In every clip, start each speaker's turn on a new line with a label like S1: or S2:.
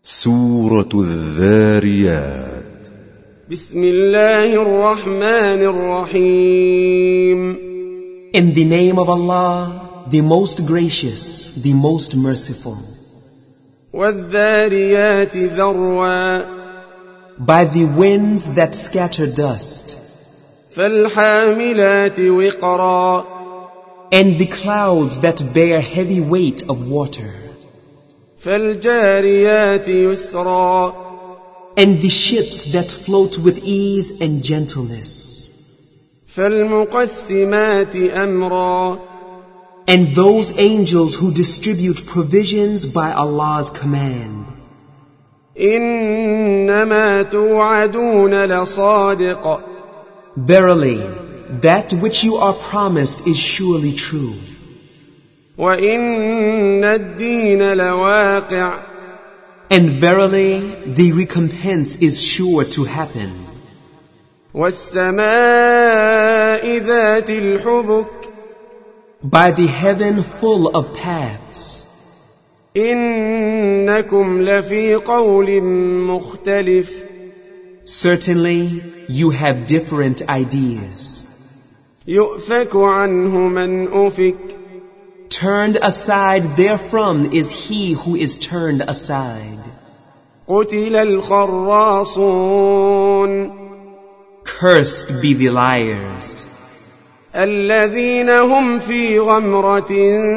S1: سورة الذاريات.
S2: بسم الله الرحمن الرحيم.
S3: In the name of Allah, the most gracious, the most merciful.
S2: والذاريات ذروا.
S3: By the winds that scatter dust.
S2: فالحاملات وقرا.
S3: And the clouds that bear heavy weight of water.
S2: فالجاريات يسرا.
S3: And the ships that float with ease and gentleness.
S2: فالمقسمات أمرا.
S3: And those angels who distribute provisions by Allah's command.
S2: إنما توعدون لصادق.
S3: Verily, that which you are promised is surely true.
S2: وإن الدين لواقع.
S3: And verily, the recompense is sure to happen.
S2: والسماء ذات الحبك.
S3: By the heaven full of paths.
S2: إنكم لفي قول مختلف.
S3: Certainly, you have different ideas.
S2: يؤفك عنه من أفك.
S3: Turned aside therefrom is he who is turned aside.
S2: قتل الخراصون.
S3: Cursed be the liars.
S2: الذين هم في غمرة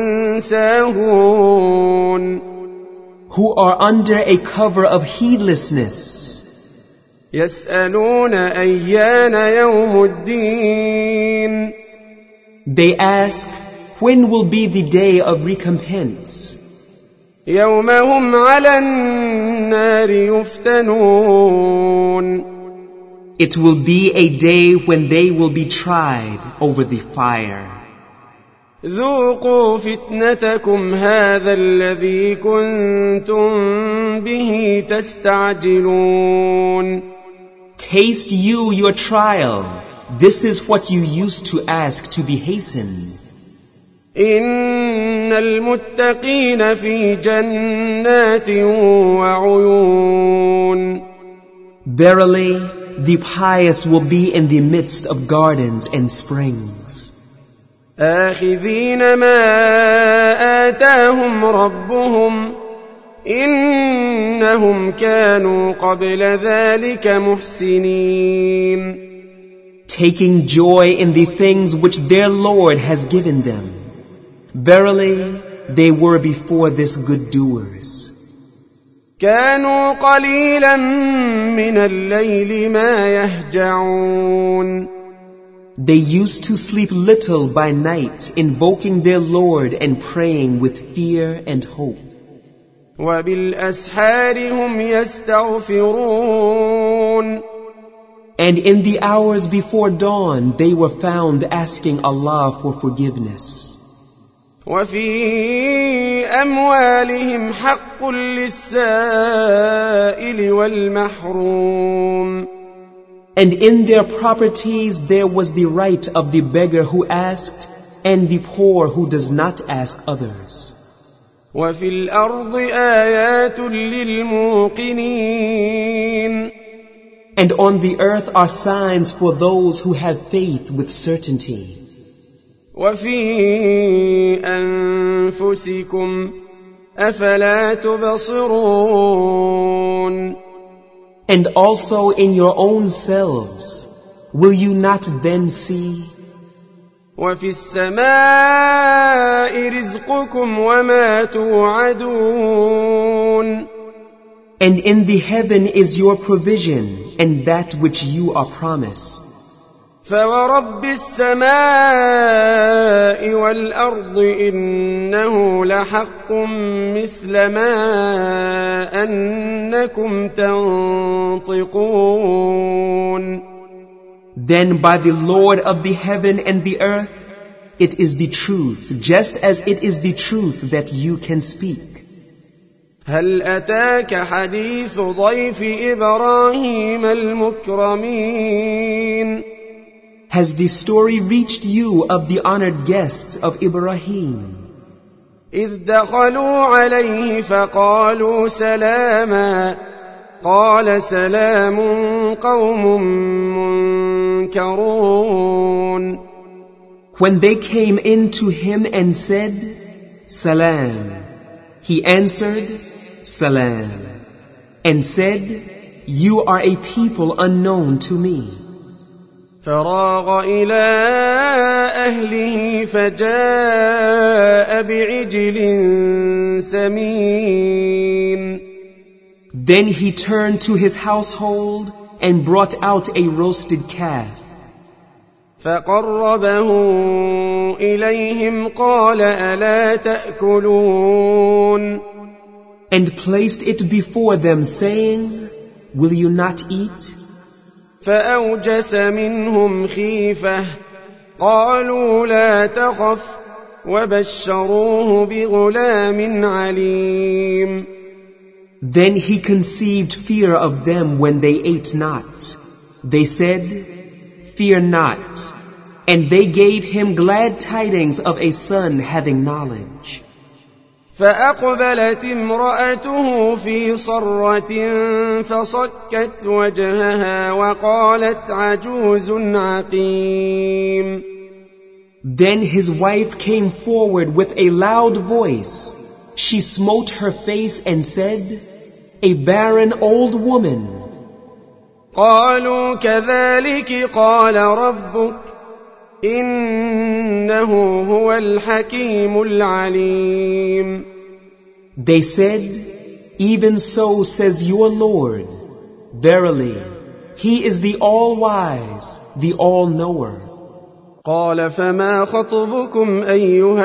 S2: ساهون.
S3: Who are under a cover of heedlessness.
S2: يسألون أيان يوم الدين.
S3: They ask, when will be the day of recompense?
S2: يوم هم على النار يفتنون.
S3: It will be a day when they will be tried over the fire.
S2: ذوقوا فتنتكم هذا الذي كنتم به تستعجلون.
S3: Taste you your trial. This is what you used to ask to be hastened.
S2: إن المتقين في جنات وعيون.
S3: Verily, the pious will be in the midst of gardens and springs.
S2: آخذين ما آتاهم ربهم. إنهم كانوا قبل ذلك محسنين.
S3: Taking joy in the things which their Lord has given them. Verily, they were before this good doers.
S2: كانوا قليلا من الليل ما يهجعون.
S3: They used to sleep little by night, invoking their Lord and praying with fear and hope.
S2: وبالأسحار هم يستغفرون.
S3: And in the hours before dawn, they were found asking Allah for forgiveness.
S2: وفي أموالهم حق للسائل والمحروم.
S3: And in their properties there was the right of the beggar who asked and the poor who does not ask others.
S2: وفي الأرض آيات للموقنين.
S3: And on the earth are signs for those who have faith with certainty.
S2: وفي أنفسكم أفلا تبصرون.
S3: And also in your own selves, will you not then see?
S2: وفي السماء رزقكم وما توعدون.
S3: And in the heaven is your provision and that which you are promised.
S2: فورب السماء والأرض إنه لحق مثل ما أنكم تنطقون.
S3: Then by the Lord of the heaven and the earth, it is the truth, just as it is the truth that you can speak.
S2: هل أتاك حديث ضيف إبراهيم المكرمين.
S3: Has the story reached you of the honored guests of Ibrahim?
S2: إذ دخلوا عليه فقالوا سلاما قال سلام قوم منكرون.
S3: When they came in to him and said, Salam, he answered, Salam, and said, You are a people unknown to me.
S2: فراغ إلى أهله فجاء بعجل سمين.
S3: Then he turned to his household and brought out a roasted calf.
S2: فقربه إليهم قال ألا تأكلون.
S3: And placed it before them, saying, Will you not eat?
S2: فأوجس منهم خيفة قالوا لا تخف وبشروه بغلام عليم.
S3: Then he conceived fear of them when they ate not. They said, Fear not. And they gave him glad tidings of a son having knowledge.
S2: فأقبلت امرأته في صرة فصكت وجهها وقالت عجوز عقيم.
S3: Then his wife came forward with a loud voice. She smote her face and said, A barren old woman.
S2: قالوا كذلك قال ربك إنه هو الحكيم العليم.
S3: They said, Even so says your Lord. Verily, He is the all-wise, the all-knower.
S2: قال فما خطبكم أيها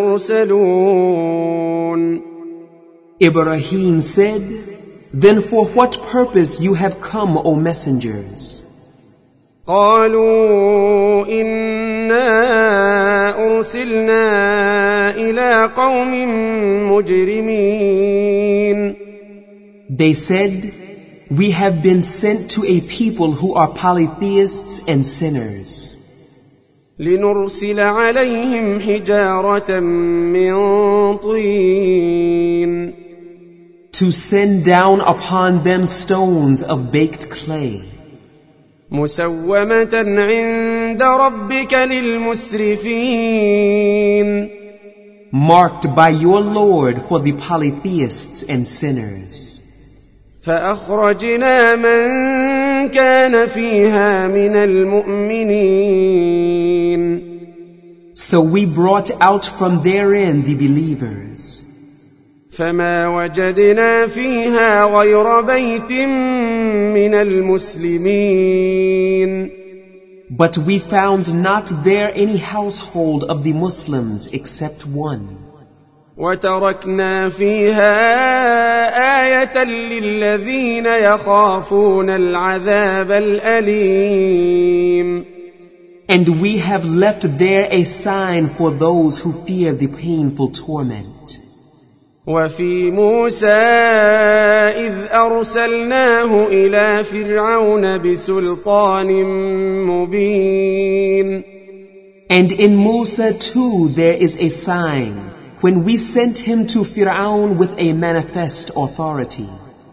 S2: المرسلون.
S3: Ibrahim said, Then for what purpose you have come, O messengers?
S2: قالوا إنا أرسلنا إلى قوم مجرمين.
S3: They said, We have been sent to a people who are polytheists and sinners.
S2: لنرسل عليهم حجارة من طين.
S3: To send down upon them stones of baked clay.
S2: مسومة عند ربك للمسرفين.
S3: Marked by your Lord for the polytheists and sinners.
S2: فأخرجنا من كان فيها من المؤمنين.
S3: So we brought out from therein the believers.
S2: فما وجدنا فيها غير بيت من المسلمين.
S3: But we found not there any household of the Muslims except one.
S2: وتركنا فيها آية للذين يخافون العذاب الأليم.
S3: And we have left there a sign for those who fear the painful torment.
S2: وفي موسى إذ أرسلناه إلى فرعون بسلطان مبين.
S3: And in Musa too there is a sign when we sent him to Fir'aun with a manifest authority.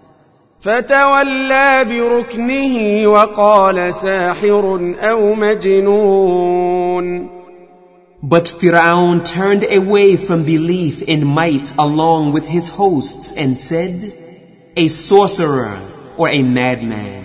S2: فتولى بركنه وقال ساحر أو مجنون.
S3: But Fir'aun turned away from belief in might along with his hosts and said, A sorcerer or a madman.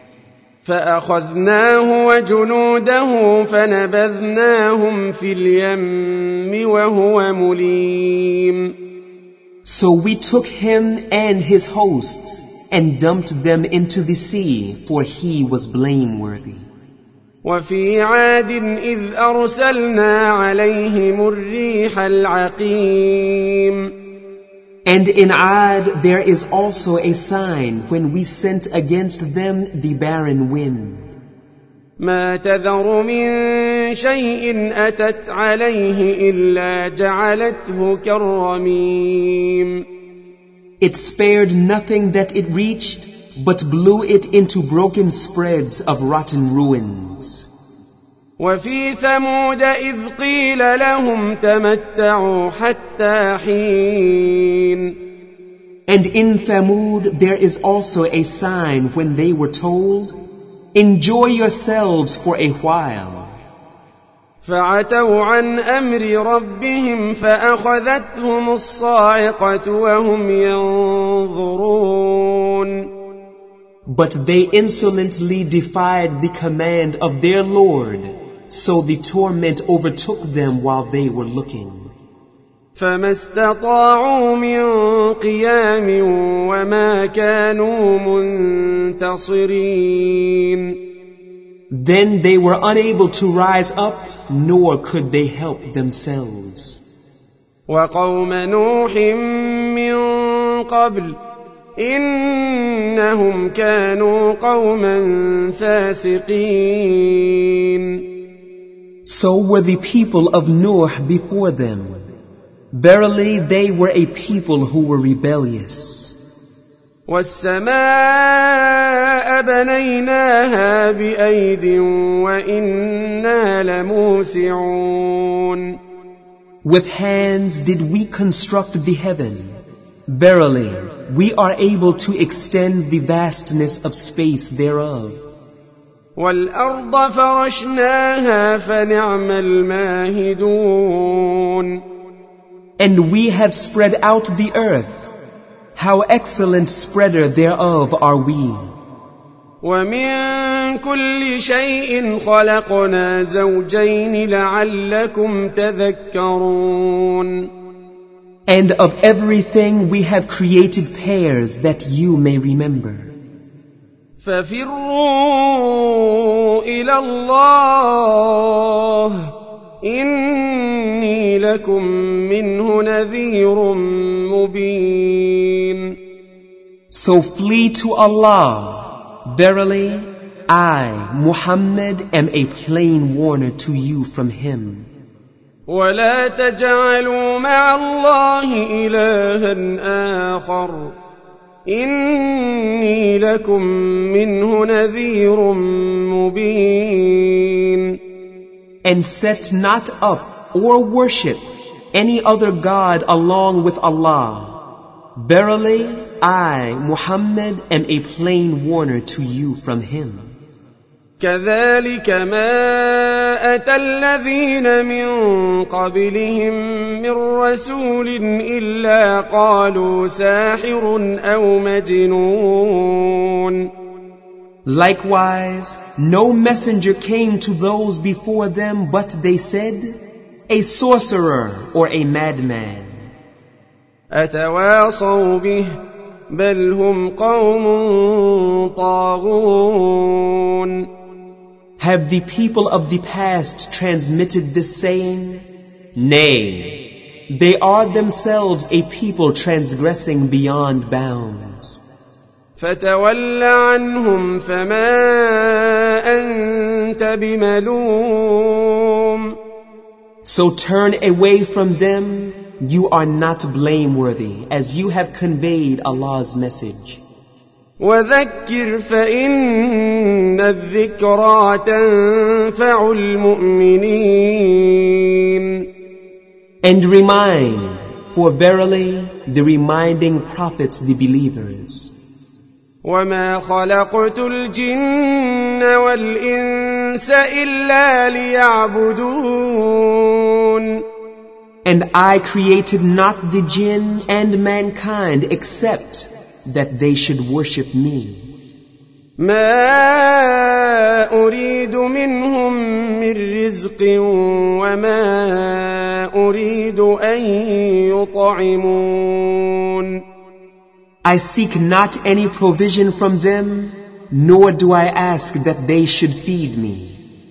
S2: فأخذناه وجنوده فنبذناهم في اليم وهو مليم.
S3: So we took him and his hosts and dumped them into the sea, for he was blameworthy.
S2: وفي عاد إذ أرسلنا عليهم الريح العقيم.
S3: And in Ad there is also a sign when we sent against them the barren wind.
S2: ما تذر من شيء أتت عليه إلا جعلته كالرميم.
S3: It spared nothing that it reached, but blew it into broken spreads of rotten ruins.
S2: وفي ثمود إذ قيل لهم تمتعوا حتى حين.
S3: And in Thamud there is also a sign when they were told, enjoy yourselves for a while.
S2: فعتوا عن أمر ربهم فأخذتهم الصاعقة وهم ينظرون.
S3: But they insolently defied the command of their Lord, so the torment overtook them while they were looking.
S2: فما استطاعوا من قيام وما كانوا منتصرين.
S3: Then they were unable to rise up, nor could they help themselves.
S2: وقوم نوح من قبل إنهم كانوا قوما فاسقين.
S3: So were the people of Noah before them. Verily they were a people who were rebellious.
S2: والسماء بنيناها بأيد وإنا لموسعون.
S3: With hands did we construct the heaven. Verily, we are able to extend the vastness of space thereof.
S2: والأرض فرشناها فنعم الماهدون.
S3: And we have spread out the earth. How excellent spreader thereof are we.
S2: ومن كل شيء خلقنا زوجين لعلكم تذكرون.
S3: And of everything we have created pairs that you may remember.
S2: ففروا إلى الله إني لكم منه نذير مبين.
S3: So flee to Allah. Verily, I, Muhammad, am a plain warner to you from him.
S2: ولا تجعلوا مع الله إلها آخر إني لكم منه نذير مبين.
S3: And set not up or worship any other God along with Allah. Verily, I, Muhammad, am a plain warner to you from him.
S2: كذلك ما أتى الذين من قبلهم من رسول إلا قالوا ساحر أو مجنون.
S3: Likewise, no messenger came to those before them, but they said, a sorcerer or a madman.
S2: أتواصوا به بل هم قوم طاغون.
S3: Have the people of the past transmitted this saying? Nay, they are themselves a people transgressing beyond bounds.
S2: فتول عنهم فما أنت بملوم.
S3: So turn away from them, you are not blameworthy, as you have conveyed Allah's message.
S2: وذكر فإن الذكرى تنفع المؤمنين.
S3: And remind, for verily the reminding profits the believers.
S2: وما خلقت الجن والإنس إلا ليعبدون.
S3: And I created not the jinn and mankind except that they should worship me.
S2: ما أريد منهم من رزق وما أريد أن يطعمون.
S3: I seek not any provision from them, nor do I ask that they should feed me.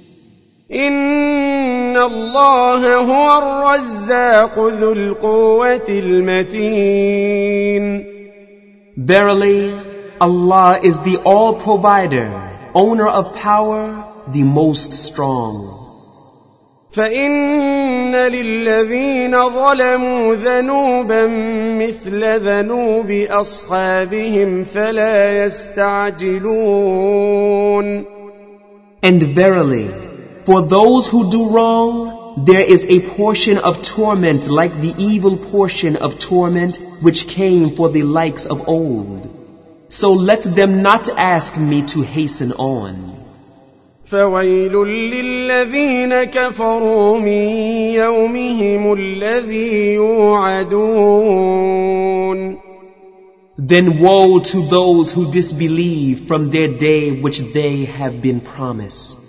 S2: إن الله هو الرزاق ذو القوة المتين.
S3: Verily, Allah is the all-provider, owner of power, the most strong.
S2: فإن للذين ظلموا ذنوبا مثل ذنوب أصحابهم فلا يستعجلون.
S3: And verily, For those who do wrong, there is a portion of torment like the evil portion of torment which came for the likes of old. So let them not ask me to hasten on.
S2: فويل للذين كفروا من يومهم الذي يوعدون.
S3: Then woe to those who disbelieve from their day which they have been promised.